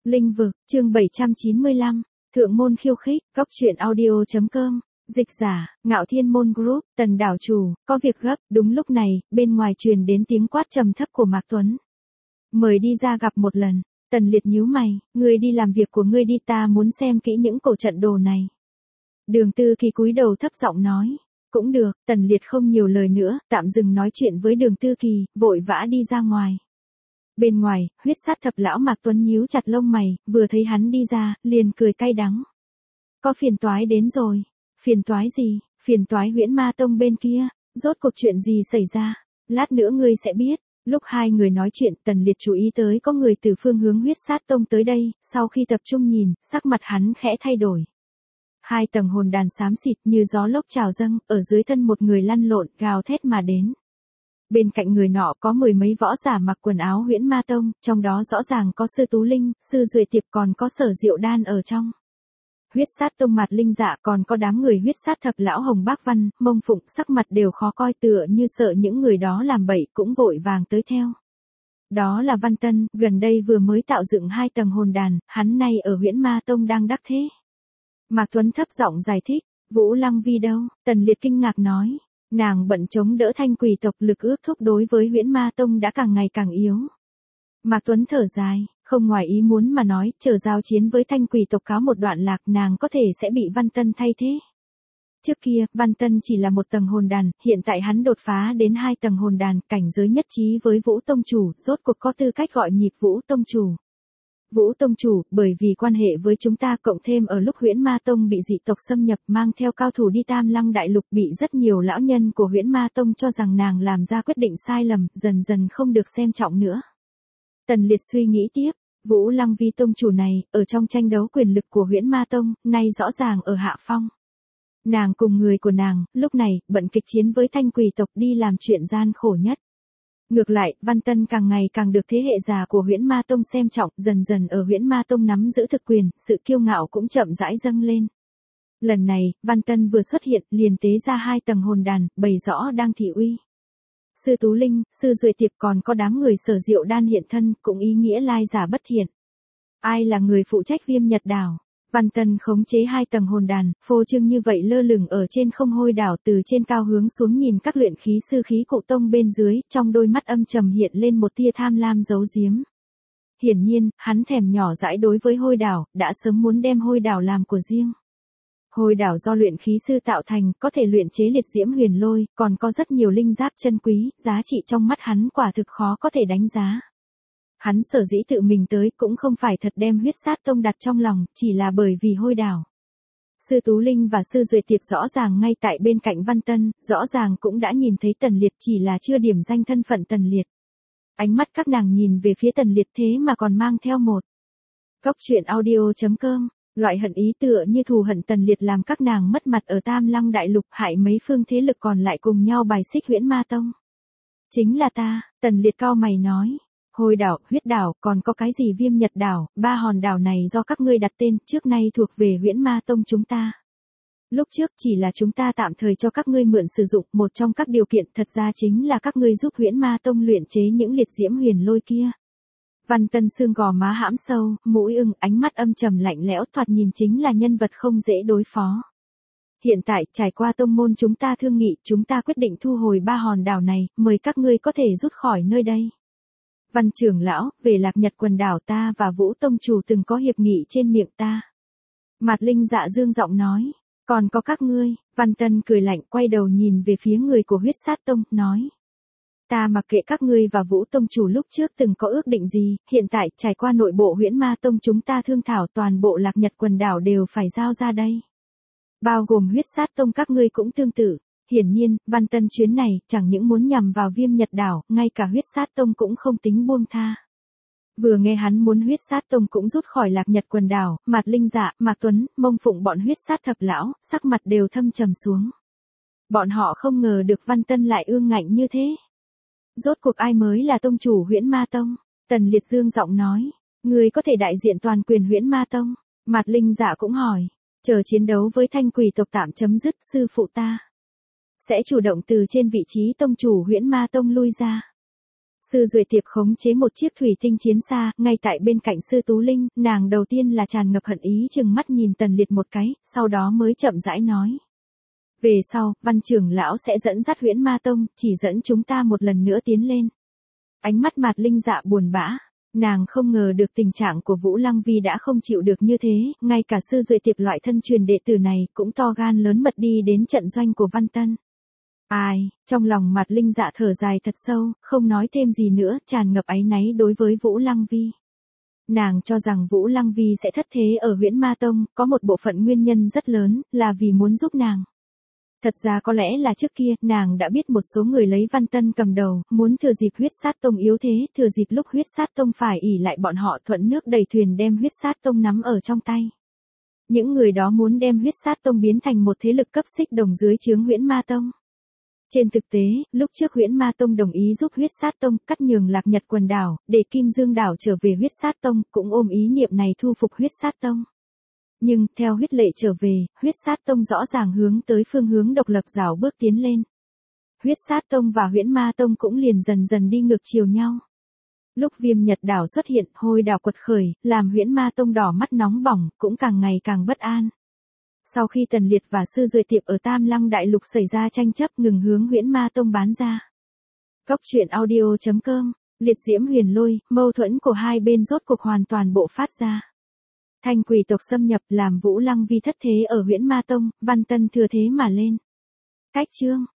Linh vực, chương 795, Thượng môn khiêu khích, Cóc truyện audio.com, dịch giả, Ngạo Thiên Môn Group, Tần đảo chủ, có việc gấp. Đúng lúc này, bên ngoài truyền đến tiếng quát trầm thấp của Mạc Tuấn. Mời đi ra gặp một lần. Tần Liệt nhíu mày, ngươi đi làm việc của ngươi đi, ta muốn xem kỹ những cổ trận đồ này. Đường Tư Kỳ cúi đầu thấp giọng nói. Cũng được. Tần Liệt không nhiều lời nữa, tạm dừng nói chuyện với Đường Tư Kỳ, vội vã đi ra ngoài. Bên ngoài, huyết sát thập lão Mạc Tuấn nhíu chặt lông mày, vừa thấy hắn đi ra, liền cười cay đắng. Có phiền toái đến rồi. Phiền toái gì? Phiền toái Huyễn Ma Tông bên kia. Rốt cuộc chuyện gì xảy ra? Lát nữa ngươi sẽ biết. Lúc hai người nói chuyện, Tần Liệt chú ý tới có người từ phương hướng Huyết Sát Tông tới đây, sau khi tập trung nhìn, sắc mặt hắn khẽ thay đổi. Hai tầng hồn đàn xám xịt như gió lốc trào dâng, ở dưới thân một người lăn lộn, gào thét mà đến. Bên cạnh người nọ có mười mấy võ giả mặc quần áo Huyễn Ma Tông, trong đó rõ ràng có Sư Tú Linh, Sư Duệ Tiệp, còn có Sở Diệu Đan ở trong. Huyết Sát Tông Mạt Linh Dạ, còn có đám người Huyết Sát Thập lão Hồng Bác Văn, Mông Phụng, sắc mặt đều khó coi, tựa như sợ những người đó làm bậy, cũng vội vàng tới theo. Đó là Văn Tân, gần đây vừa mới tạo dựng 2 tầng hồn đàn, hắn nay ở Huyễn Ma Tông đang đắc thế. Mạc Tuấn thấp giọng giải thích. Vũ Lăng Vi đâu? Tần Liệt kinh ngạc nói. Nàng bận chống đỡ Thanh Quỷ tộc, lực ước thúc đối với Huyễn Ma Tông đã càng ngày càng yếu. Mạc Tuấn thở dài, không ngoài ý muốn mà nói, chờ giao chiến với Thanh Quỷ tộc cáo một đoạn lạc, nàng có thể sẽ bị Văn Tân thay thế. Trước kia, Văn Tân chỉ là 1 tầng hồn đàn, hiện tại hắn đột phá đến 2 tầng hồn đàn, cảnh giới nhất trí với Vũ Tông Chủ, rốt cuộc có tư cách gọi nhịp Vũ Tông Chủ. Vũ Tông Chủ, bởi vì quan hệ với chúng ta, cộng thêm ở lúc Huyễn Ma Tông bị dị tộc xâm nhập, mang theo cao thủ đi Tam Lăng Đại Lục, bị rất nhiều lão nhân của Huyễn Ma Tông cho rằng nàng làm ra quyết định sai lầm, dần dần không được xem trọng nữa. Tần Liệt suy nghĩ tiếp, Vũ Lăng Vi Tông Chủ này, ở trong tranh đấu quyền lực của Huyễn Ma Tông, nay rõ ràng ở hạ phong. Nàng cùng người của nàng, lúc này, bận kịch chiến với Thanh Quỷ tộc, đi làm chuyện gian khổ nhất. Ngược lại, Văn Tân càng ngày càng được thế hệ già của Huyễn Ma Tông xem trọng, dần dần ở Huyễn Ma Tông nắm giữ thực quyền, sự kiêu ngạo cũng chậm rãi dâng lên. Lần này, Văn Tân vừa xuất hiện, liền tế ra 2 tầng hồn đàn, bày rõ đang thị uy. Sư Tú Linh, Sư Duệ Tiệp, còn có đám người Sở Diệu Đan hiện thân, cũng ý nghĩa lai giả bất thiện. Ai là người phụ trách Viêm Nhật Đảo? Văn Tân khống chế 2 tầng hồn đàn, phô trương như vậy lơ lửng ở trên không hôi đảo, từ trên cao hướng xuống nhìn các luyện khí sư khí cụ tông bên dưới, trong đôi mắt âm trầm hiện lên một tia tham lam giấu giếm. Hiển nhiên, hắn thèm nhỏ dãi đối với hôi đảo, đã sớm muốn đem hôi đảo làm của riêng. Hôi đảo do luyện khí sư tạo thành, có thể luyện chế liệt diễm huyền lôi, còn có rất nhiều linh giáp chân quý, giá trị trong mắt hắn quả thực khó có thể đánh giá. Hắn sở dĩ tự mình tới cũng không phải thật đem Huyết Sát Tông đặt trong lòng, chỉ là bởi vì hôi đảo. Sư Tú Linh và Sư Duệ Tiệp rõ ràng ngay tại bên cạnh Văn Tân, rõ ràng cũng đã nhìn thấy Tần Liệt, chỉ là chưa điểm danh thân phận Tần Liệt. Ánh mắt các nàng nhìn về phía Tần Liệt thế mà còn mang theo một. Cóc truyện audio.com, loại hận ý tựa như thù hận Tần Liệt làm các nàng mất mặt ở Tam Lăng Đại Lục, hại mấy phương thế lực còn lại cùng nhau bài xích Huyễn Ma Tông. Chính là ta, Tần Liệt cau mày nói. Hôi đảo, huyết đảo, còn có cái gì Viêm Nhật Đảo, 3 hòn đảo này do các ngươi đặt tên, trước nay thuộc về Huyễn Ma Tông chúng ta. Lúc trước chỉ là chúng ta tạm thời cho các ngươi mượn sử dụng, một trong các điều kiện thật ra chính là các ngươi giúp Huyễn Ma Tông luyện chế những liệt diễm huyền lôi kia. Văn Tân xương gò má hãm sâu, mũi ưng, ánh mắt âm trầm lạnh lẽo, thoạt nhìn chính là nhân vật không dễ đối phó. Hiện tại, trải qua tông môn chúng ta thương nghị, chúng ta quyết định thu hồi 3 hòn đảo này, mời các ngươi có thể rút khỏi nơi đây. Văn trưởng lão, về Lạc Nhật quần đảo ta và Vũ Tông Chủ từng có hiệp nghị trên miệng ta. Mạt Linh Dạ dương giọng nói. Còn có các ngươi. Văn Tân cười lạnh, quay đầu nhìn về phía người của Huyết Sát Tông, nói. Ta mặc kệ các ngươi và Vũ Tông Chủ lúc trước từng có ước định gì, hiện tại, trải qua nội bộ Huyễn Ma Tông chúng ta thương thảo, toàn bộ Lạc Nhật quần đảo đều phải giao ra đây. Bao gồm Huyết Sát Tông các ngươi cũng tương tự. Hiển nhiên, Văn Tân chuyến này, chẳng những muốn nhằm vào Viêm Nhật Đảo, ngay cả Huyết Sát Tông cũng không tính buông tha. Vừa nghe hắn muốn Huyết Sát Tông cũng rút khỏi Lạc Nhật quần đảo, Mạt Linh Dạ, Mạc Tuấn, Mông Phụng bọn Huyết Sát thập lão, sắc mặt đều thâm trầm xuống. Bọn họ không ngờ được Văn Tân lại ương ngạnh như thế. Rốt cuộc ai mới là tông chủ Huyễn Ma Tông? Tần Liệt dương giọng nói, người có thể đại diện toàn quyền Huyễn Ma Tông. Mạt Linh Dạ cũng hỏi, chờ chiến đấu với Thanh Quỷ tộc tạm chấm dứt, sư phụ ta sẽ chủ động từ trên vị trí tông chủ Huyễn Ma Tông lui ra. Sư Duệ Tiệp khống chế một chiếc thủy tinh chiến xa, ngay tại bên cạnh Sư Tú Linh, nàng đầu tiên là tràn ngập hận ý chừng mắt nhìn Tần Liệt một cái, sau đó mới chậm rãi nói. Về sau, Văn trưởng lão sẽ dẫn dắt Huyễn Ma Tông, chỉ dẫn chúng ta một lần nữa tiến lên. Ánh mắt Mạt Linh Dạ buồn bã, nàng không ngờ được tình trạng của Vũ Lăng Vi đã không chịu được như thế, ngay cả Sư Duệ Tiệp loại thân truyền đệ tử này cũng to gan lớn mật đi đến trận doanh của Văn Tân. Ai, trong lòng Mạt Linh Dạ thở dài thật sâu, không nói thêm gì nữa, tràn ngập áy náy đối với Vũ Lăng Vi. Nàng cho rằng Vũ Lăng Vi sẽ thất thế ở Huyễn Ma Tông, có một bộ phận nguyên nhân rất lớn, là vì muốn giúp nàng. Thật ra có lẽ là trước kia, nàng đã biết một số người lấy Văn Tân cầm đầu, muốn thừa dịp Huyết Sát Tông yếu thế, thừa dịp lúc Huyết Sát Tông phải ỷ lại bọn họ thuận nước đẩy thuyền đem Huyết Sát Tông nắm ở trong tay. Những người đó muốn đem Huyết Sát Tông biến thành một thế lực cấp xích đồng dưới trướng Huyễn Ma Tông. Trên thực tế, lúc trước Huyễn Ma Tông đồng ý giúp Huyết Sát Tông cắt nhường Lạc Nhật quần đảo, để Kim Dương đảo trở về Huyết Sát Tông, cũng ôm ý niệm này thu phục Huyết Sát Tông. Nhưng, theo huyết lệ trở về, Huyết Sát Tông rõ ràng hướng tới phương hướng độc lập rảo bước tiến lên. Huyết Sát Tông và Huyễn Ma Tông cũng liền dần dần đi ngược chiều nhau. Lúc Viêm Nhật đảo xuất hiện, hôi đảo quật khởi, làm Huyễn Ma Tông đỏ mắt nóng bỏng, cũng càng ngày càng bất an. Sau khi Tần Liệt và Sư Duệ Tiệp ở Tam Lăng Đại Lục xảy ra tranh chấp ngừng hướng Huyễn Ma Tông bán ra. Góc truyện audio.com, liệt diễm huyền lôi, mâu thuẫn của hai bên rốt cuộc hoàn toàn bộ phát ra. Thanh quỷ tộc xâm nhập làm Vũ Lăng Vi thất thế ở Huyễn Ma Tông, Văn Tân thừa thế mà lên. Cách chương